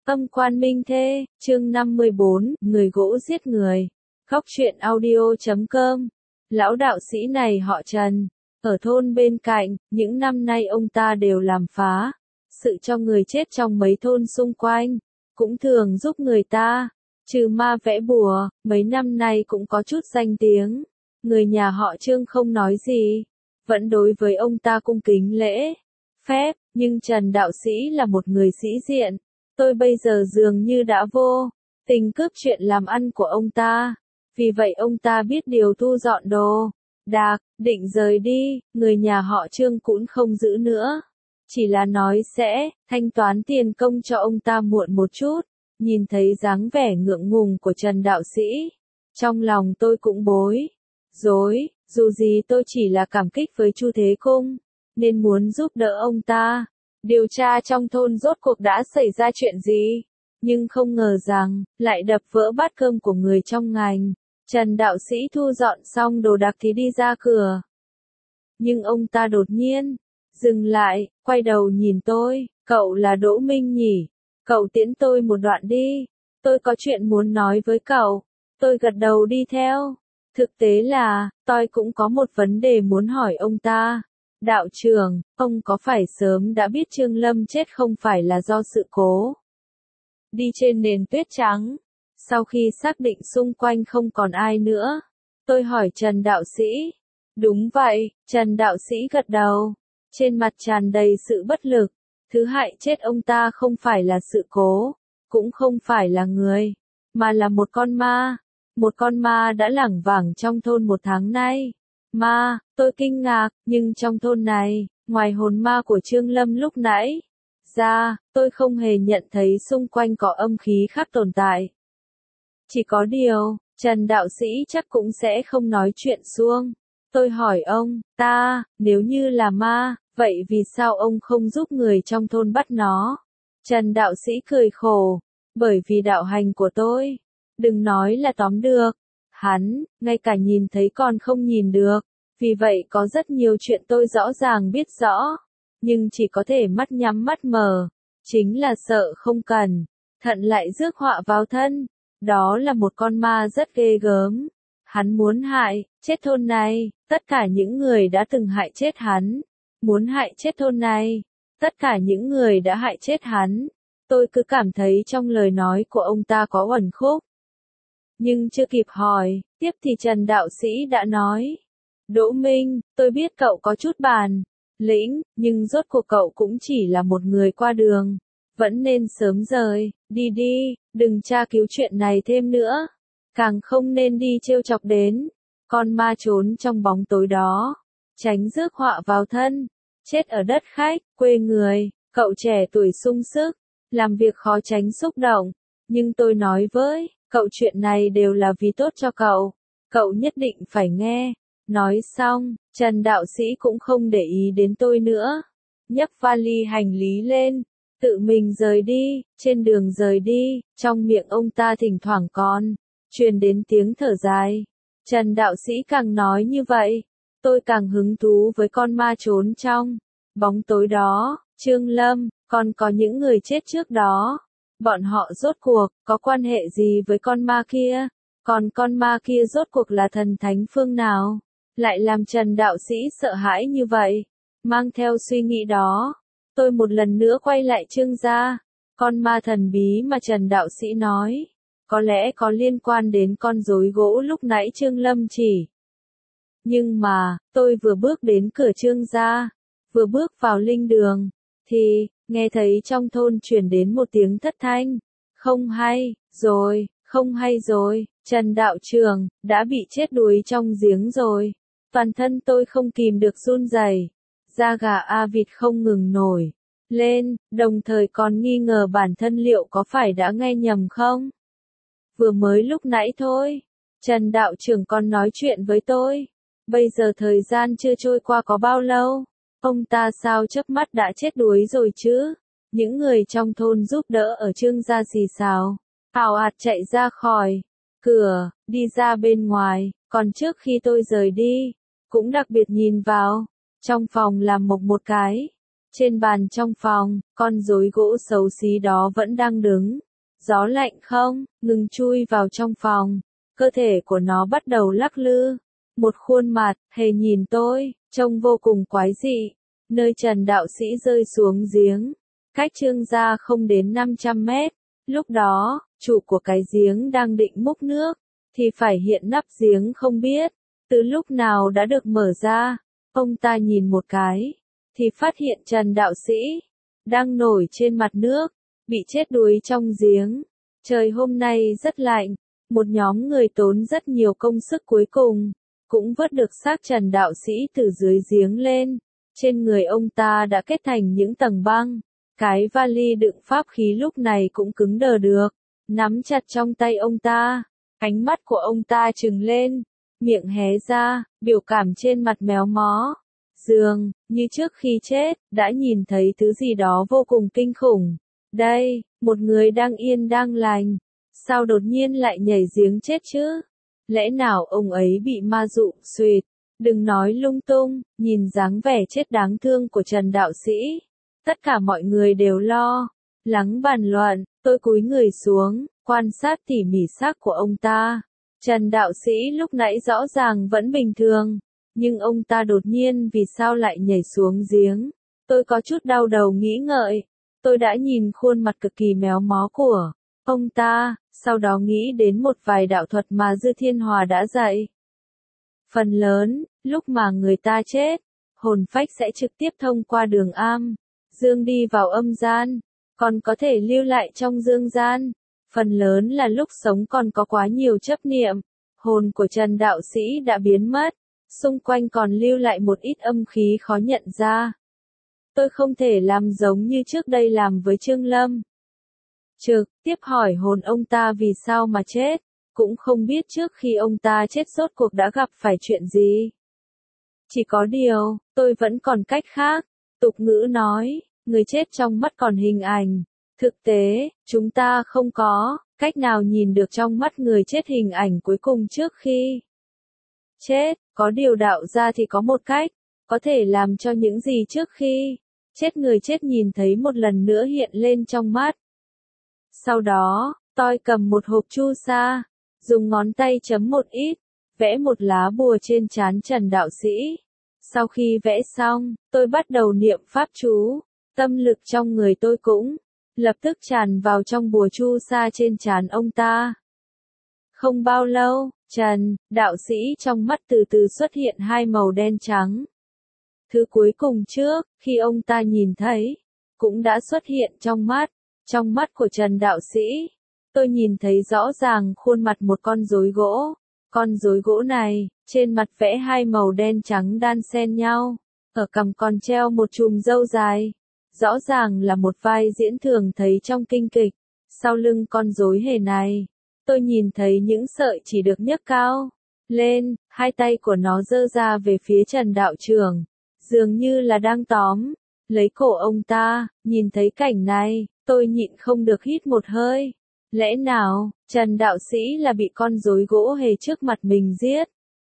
Âm quan minh thê, chương 54, người gỗ giết người. Góc truyện audio.com. Lão đạo sĩ này họ Trần, ở thôn bên cạnh, những năm nay ông ta đều làm phá sự cho người chết trong mấy thôn xung quanh, cũng thường giúp người ta trừ ma vẽ bùa, mấy năm nay cũng có chút danh tiếng. Người nhà họ Trương không nói gì, vẫn đối với ông ta cung kính lễ phép, nhưng Trần đạo sĩ là một người sĩ diện. Tôi bây giờ dường như đã vô tình cướp chuyện làm ăn của ông ta, vì vậy ông ta biết điều thu dọn đồ đạc, định rời đi. Người nhà họ Trương cũng không giữ nữa, chỉ là nói sẽ thanh toán tiền công cho ông ta muộn một chút. Nhìn thấy dáng vẻ ngượng ngùng của Trần đạo sĩ, trong lòng tôi cũng bối rối, dù gì tôi chỉ là cảm kích với Chu Thế Cung, nên muốn giúp đỡ ông ta điều tra trong thôn rốt cuộc đã xảy ra chuyện gì, nhưng không ngờ rằng lại đập vỡ bát cơm của người trong ngành. Trần đạo sĩ thu dọn xong đồ đạc thì đi ra cửa, nhưng ông ta đột nhiên dừng lại, quay đầu nhìn tôi. Cậu là Đỗ Minh nhỉ? Cậu tiễn tôi một đoạn đi, tôi có chuyện muốn nói với cậu. Tôi gật đầu đi theo. Thực tế là, tôi cũng có một vấn đề muốn hỏi ông ta. Đạo trưởng, ông có phải sớm đã biết Trương Lâm chết không phải là do sự cố đi trên nền tuyết trắng? Sau khi xác định xung quanh không còn ai nữa, tôi hỏi Trần đạo sĩ. Đúng vậy, Trần đạo sĩ gật đầu, trên mặt tràn đầy sự bất lực. Thứ hại chết ông ta không phải là sự cố, cũng không phải là người, mà là một con ma. Một con ma đã lảng vảng trong thôn một tháng nay. Ma, tôi kinh ngạc, nhưng trong thôn này, ngoài hồn ma của Trương Lâm lúc nãy ra, tôi không hề nhận thấy xung quanh có âm khí khác tồn tại. Chỉ có điều, Trần đạo sĩ chắc cũng sẽ không nói chuyện suông. Tôi hỏi ông ta, nếu như là ma, vậy vì sao ông không giúp người trong thôn bắt nó? Trần đạo sĩ cười khổ, bởi vì đạo hành của tôi, đừng nói là tóm được hắn, ngay cả nhìn thấy còn không nhìn được. Vì vậy có rất nhiều chuyện tôi rõ ràng biết rõ, nhưng chỉ có thể mắt nhắm mắt mở, chính là sợ không cẩn thận lại rước họa vào thân. Đó là một con ma rất ghê gớm. Hắn muốn hại chết thôn này, tất cả những người đã từng hại chết hắn. Muốn hại chết thôn này, tất cả những người đã hại chết hắn. Tôi cứ cảm thấy trong lời nói của ông ta có uẩn khúc. Nhưng chưa kịp hỏi tiếp thì Trần đạo sĩ đã nói. Đỗ Minh, tôi biết cậu có chút bản lĩnh, nhưng rốt cuộc cậu cũng chỉ là một người qua đường. Vẫn nên sớm rời đi đi, đừng tra cứu chuyện này thêm nữa. Càng không nên đi trêu chọc đến con ma trốn trong bóng tối đó, tránh rước họa vào thân. Chết ở đất khách, quê người, cậu trẻ tuổi sung sức, làm việc khó tránh xúc động. Nhưng tôi nói với cậu chuyện này đều là vì tốt cho cậu. Cậu nhất định phải nghe. Nói xong, Trần đạo sĩ cũng không để ý đến tôi nữa. Nhấc vali hành lý lên, tự mình rời đi. Trên đường rời đi, trong miệng ông ta thỉnh thoảng còn truyền đến tiếng thở dài. Trần đạo sĩ càng nói như vậy, tôi càng hứng thú với con ma trốn trong bóng tối đó. Trương Lâm, còn có những người chết trước đó, bọn họ rốt cuộc có quan hệ gì với con ma kia? Còn con ma kia rốt cuộc là thần thánh phương nào, lại làm Trần đạo sĩ sợ hãi như vậy? Mang theo suy nghĩ đó, tôi một lần nữa quay lại Trương gia. Con ma thần bí mà Trần đạo sĩ nói, có lẽ có liên quan đến con rối gỗ lúc nãy Trương Lâm chỉ. Nhưng mà, tôi vừa bước đến cửa Trương gia, vừa bước vào linh đường, thì nghe thấy trong thôn truyền đến một tiếng thất thanh. Không hay rồi, không hay rồi, Trần đạo trưởng đã bị chết đuối trong giếng rồi. Toàn thân tôi không kìm được run rẩy, da gà a vịt không ngừng nổi lên, đồng thời còn nghi ngờ bản thân liệu có phải đã nghe nhầm không. Vừa mới lúc nãy thôi, Trần đạo trưởng còn nói chuyện với tôi. Bây giờ thời gian chưa trôi qua có bao lâu, ông ta sao chớp mắt đã chết đuối rồi chứ? Những người trong thôn giúp đỡ ở Trương gia xì xào ào ạt chạy ra khỏi cửa, đi ra bên ngoài. Còn trước khi tôi rời đi, cũng đặc biệt nhìn vào trong phòng làm mộc một cái. Trên bàn trong phòng, con rối gỗ xấu xí đó vẫn đang đứng. Gió lạnh không, ngừng chui vào trong phòng. Cơ thể của nó bắt đầu lắc lư. Một khuôn mặt, hề nhìn tôi, trông vô cùng quái dị. Nơi Trần đạo sĩ rơi xuống giếng. Cách Trương gia không đến 500 mét. Lúc đó, chủ của cái giếng đang định múc nước. Thì phải hiện nắp giếng không biết. Từ lúc nào đã được mở ra. Ông ta nhìn một cái. Thì phát hiện Trần đạo sĩ. Đang nổi trên mặt nước. Bị chết đuối trong giếng. Trời hôm nay rất lạnh. Một nhóm người tốn rất nhiều công sức cuối cùng. Cũng vớt được xác Trần đạo sĩ từ dưới giếng lên. Trên người ông ta đã kết thành những tầng băng. Cái vali đựng pháp khí lúc này cũng cứng đờ được. Nắm chặt trong tay ông ta. Ánh mắt của ông ta trừng lên. Miệng hé ra, biểu cảm trên mặt méo mó. Dường như trước khi chết, đã nhìn thấy thứ gì đó vô cùng kinh khủng. Đây, một người đang yên đang lành. Sao đột nhiên lại nhảy giếng chết chứ? Lẽ nào ông ấy bị ma dụ, xuyệt? Đừng nói lung tung, nhìn dáng vẻ chết đáng thương của Trần đạo sĩ. Tất cả mọi người đều lo, lắng bàn luận, tôi cúi người xuống, quan sát tỉ mỉ xác của ông ta. Trần đạo sĩ lúc nãy rõ ràng vẫn bình thường, nhưng ông ta đột nhiên vì sao lại nhảy xuống giếng? Tôi có chút đau đầu nghĩ ngợi. Tôi đã nhìn khuôn mặt cực kỳ méo mó của ông ta, sau đó nghĩ đến một vài đạo thuật mà Dư Thiên Hòa đã dạy. Phần lớn, lúc mà người ta chết, hồn phách sẽ trực tiếp thông qua đường âm dương đi vào âm gian, còn có thể lưu lại trong dương gian. Phần lớn là lúc sống còn có quá nhiều chấp niệm. Hồn của Trần đạo sĩ đã biến mất, xung quanh còn lưu lại một ít âm khí khó nhận ra. Tôi không thể làm giống như trước đây làm với Trương Lâm. Trực tiếp hỏi hồn ông ta vì sao mà chết, cũng không biết trước khi ông ta chết rốt cuộc đã gặp phải chuyện gì. Chỉ có điều, tôi vẫn còn cách khác. Tục ngữ nói, người chết trong mắt còn hình ảnh. Thực tế, chúng ta không có cách nào nhìn được trong mắt người chết hình ảnh cuối cùng trước khi chết. Có điều đạo ra thì có một cách, có thể làm cho những gì trước khi chết người chết nhìn thấy một lần nữa hiện lên trong mắt. Sau đó, tôi cầm một hộp chu sa, dùng ngón tay chấm một ít, vẽ một lá bùa trên trán Trần đạo sĩ. Sau khi vẽ xong, tôi bắt đầu niệm pháp chú, tâm lực trong người tôi cũng lập tức tràn vào trong bùa chu sa trên trán ông ta. Không bao lâu, Trần đạo sĩ trong mắt từ từ xuất hiện hai màu đen trắng. Thứ cuối cùng trước, khi ông ta nhìn thấy, cũng đã xuất hiện trong mắt. Trong mắt của Trần đạo sĩ, tôi nhìn thấy rõ ràng khuôn mặt một con rối gỗ. Con rối gỗ này, trên mặt vẽ hai màu đen trắng đan xen nhau, ở cằm còn treo một chùm râu dài. Rõ ràng là một vai diễn thường thấy trong kinh kịch. Sau lưng con rối hề này, tôi nhìn thấy những sợi chỉ được nhấc cao lên, hai tay của nó giơ ra về phía Trần đạo trưởng, dường như là đang tóm lấy cổ ông ta. Nhìn thấy cảnh này, tôi nhịn không được hít một hơi. Lẽ nào, Trần đạo sĩ là bị con rối gỗ hề trước mặt mình giết?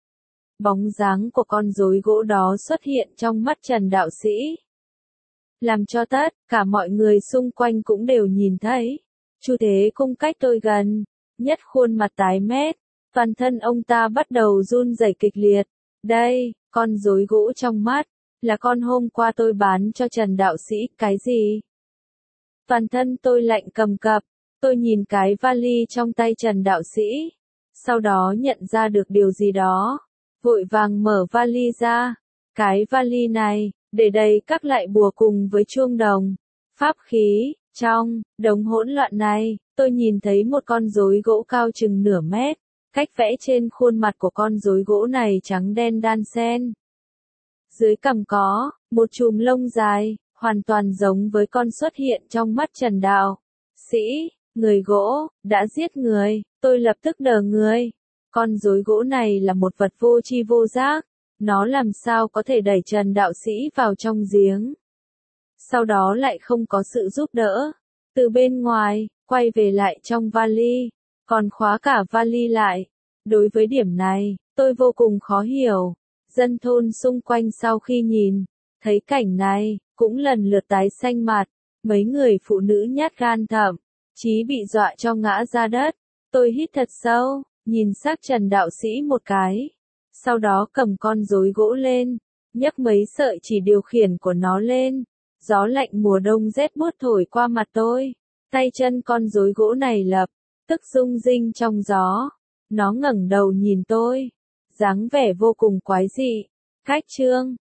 Bóng dáng của con rối gỗ đó xuất hiện trong mắt Trần đạo sĩ, làm cho tất cả mọi người xung quanh cũng đều nhìn thấy. Chu Thế Cung cách tôi gần nhất khuôn mặt tái mét, toàn thân ông ta bắt đầu run rẩy kịch liệt. Đây, con rối gỗ trong mắt, là con hôm qua tôi bán cho Trần đạo sĩ. Cái gì? Toàn thân tôi lạnh cầm cập, tôi nhìn cái vali trong tay Trần đạo sĩ, sau đó nhận ra được điều gì đó, vội vàng mở vali ra. Cái vali này, để đầy các loại bùa cùng với chuông đồng, pháp khí. Trong đống hỗn loạn này, tôi nhìn thấy một con rối gỗ cao chừng nửa mét, cách vẽ trên khuôn mặt của con rối gỗ này trắng đen đan xen. Dưới cằm có một chùm lông dài, hoàn toàn giống với con xuất hiện trong mắt Trần đạo sĩ. Người gỗ đã giết người, tôi lập tức đờ người. Con rối gỗ này là một vật vô tri vô giác, nó làm sao có thể đẩy Trần đạo sĩ vào trong giếng, sau đó lại không có sự giúp đỡ từ bên ngoài, quay về lại trong vali, còn khóa cả vali lại. Đối với điểm này, tôi vô cùng khó hiểu. Dân thôn xung quanh sau khi nhìn thấy cảnh này, cũng lần lượt tái xanh mặt. Mấy người phụ nữ nhát gan thậm chí bị dọa cho ngã ra đất. Tôi hít thật sâu, nhìn xác Trần đạo sĩ một cái. Sau đó cầm con rối gỗ lên, nhấc mấy sợi chỉ điều khiển của nó lên. Gió lạnh mùa đông rét buốt thổi qua mặt tôi. Tay chân con rối gỗ này lập tức rung rinh trong gió. Nó ngẩng đầu nhìn tôi, dáng vẻ vô cùng quái dị. Khách Trương,